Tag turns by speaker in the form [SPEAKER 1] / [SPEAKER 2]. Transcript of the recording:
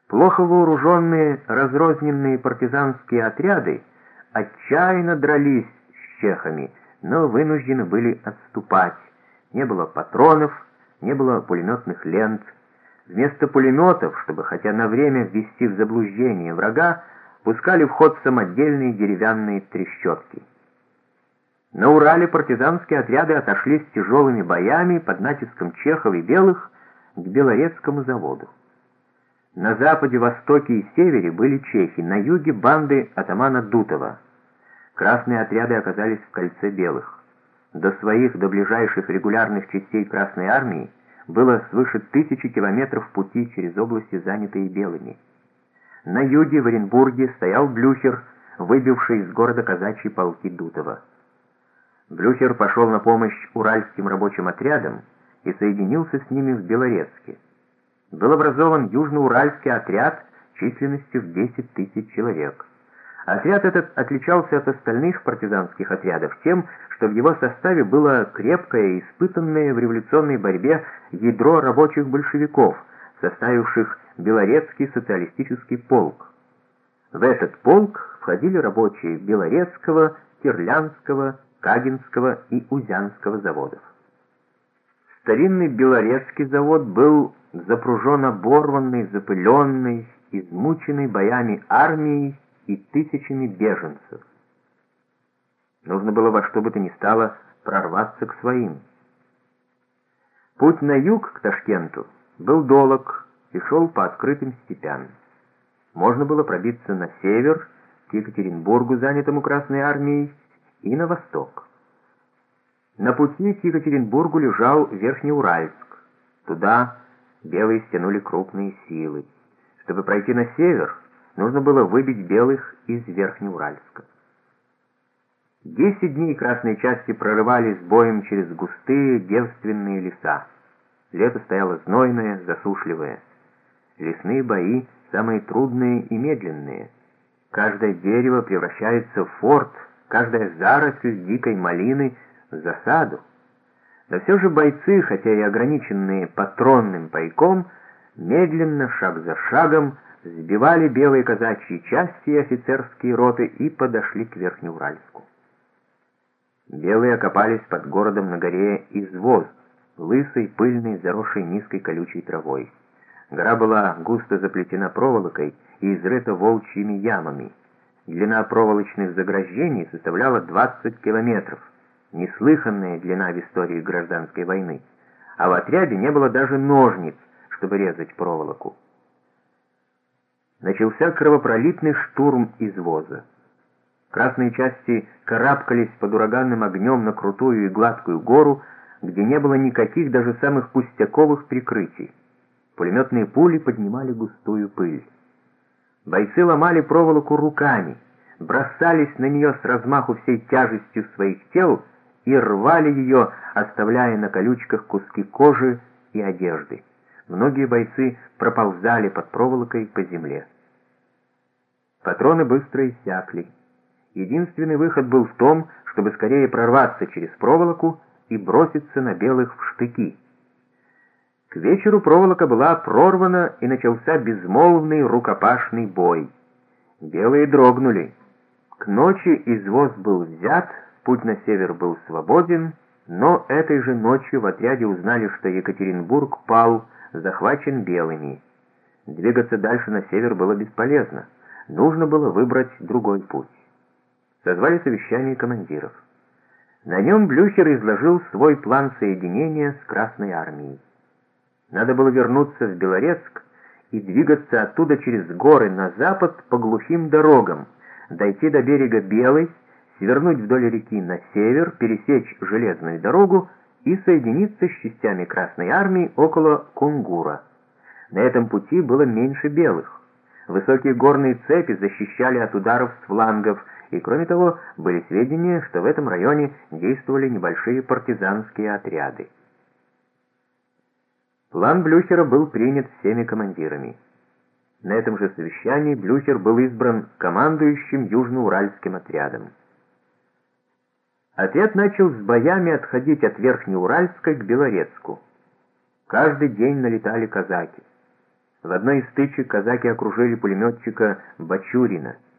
[SPEAKER 1] Плохо вооруженные, разрозненные партизанские отряды отчаянно дрались с чехами, но вынуждены были отступать. Не было патронов, не было пулеметных лент. Вместо пулеметов, чтобы хотя на время ввести в заблуждение врага, пускали в ход самодельные деревянные трещотки. На Урале партизанские отряды отошли с тяжелыми боями под натиском чехов и белых к Белорецкому заводу. На западе, востоке и севере были чехи, на юге банды атамана Дутова. Красные отряды оказались в кольце белых. До ближайших регулярных частей Красной армии было свыше 1000 километров пути через области, занятые белыми. На юге, в Оренбурге, стоял Блюхер, выбивший из города казачьи полки Дутова. Блюхер пошел на помощь уральским рабочим отрядам и соединился с ними в Белорецке. Был образован Южноуральский отряд численностью в 10 000 человек. Отряд этот отличался от остальных партизанских отрядов тем, что в его составе было крепкое и испытанное в революционной борьбе ядро рабочих большевиков, составивших Белорецкий социалистический полк. В этот полк входили рабочие Белорецкого, Кирлянского, Кагинского и Узянского заводов. Старинный Белорецкий завод был запружен оборванной, запыленной, измученной боями армией и тысячами беженцев. Нужно было во что бы то ни стало прорваться к своим. Путь на юг к Ташкенту был долог и шел по открытым степям. Можно было пробиться на север, к Екатеринбургу, занятому Красной армией, и на восток. На пути к Екатеринбургу лежал Верхнеуральск. Туда белые стянули крупные силы. Чтобы пройти на север, нужно было выбить белых из Верхнеуральска. 10 дней красные части прорывались боем через густые девственные леса. Лето стояло знойное, засушливое. Лесные бои самые трудные и медленные. Каждое дерево превращается в форт, каждая заросль дикой малины в засаду. Но все же бойцы, хотя и ограниченные патронным пайком, медленно, шаг за шагом, сбивали белые казачьи части и офицерские роты и подошли к Верхнеуральску. Белые окопались под городом на горе Извоз, лысой, пыльной, заросшей низкой колючей травой. Гора была густо заплетена проволокой и изрыта волчьими ямами. Длина проволочных заграждений составляла 20 километров, неслыханная длина в истории гражданской войны, а в отряде не было даже ножниц, чтобы резать проволоку. Начался кровопролитный штурм Извоза. Красные части карабкались под ураганным огнем на крутую и гладкую гору, где не было никаких даже самых пустяковых прикрытий. Пулеметные пули поднимали густую пыль. Бойцы ломали проволоку руками, бросались на нее с размаху всей тяжестью своих тел и рвали ее, оставляя на колючках куски кожи и одежды. Многие бойцы проползали под проволокой по земле. Патроны быстро иссякли. Единственный выход был в том, чтобы скорее прорваться через проволоку и броситься на белых в штыки. К вечеру проволока была прорвана, и начался безмолвный рукопашный бой. Белые дрогнули. К ночи Извоз был взят, путь на север был свободен, но этой же ночью в отряде узнали, что Екатеринбург пал, захвачен белыми. Двигаться дальше на север было бесполезно. Нужно было выбрать другой путь. Созвали совещание командиров. На нем Блюхер изложил свой план соединения с Красной армией. Надо было вернуться в Белорецк и двигаться оттуда через горы на запад по глухим дорогам, дойти до берега Белой, свернуть вдоль реки на север, пересечь железную дорогу и соединиться с частями Красной армии около Кунгура. На этом пути было меньше белых. Высокие горные цепи защищали от ударов с флангов, и кроме того, были сведения, что в этом районе действовали небольшие партизанские отряды. План Блюхера был принят всеми командирами. На этом же совещании Блюхер был избран командующим Южноуральским отрядом. Отряд начал с боями отходить от Верхнеуральска к Белорецку. Каждый день налетали казаки. В одной из стычек казаки окружили пулеметчика Бачурина.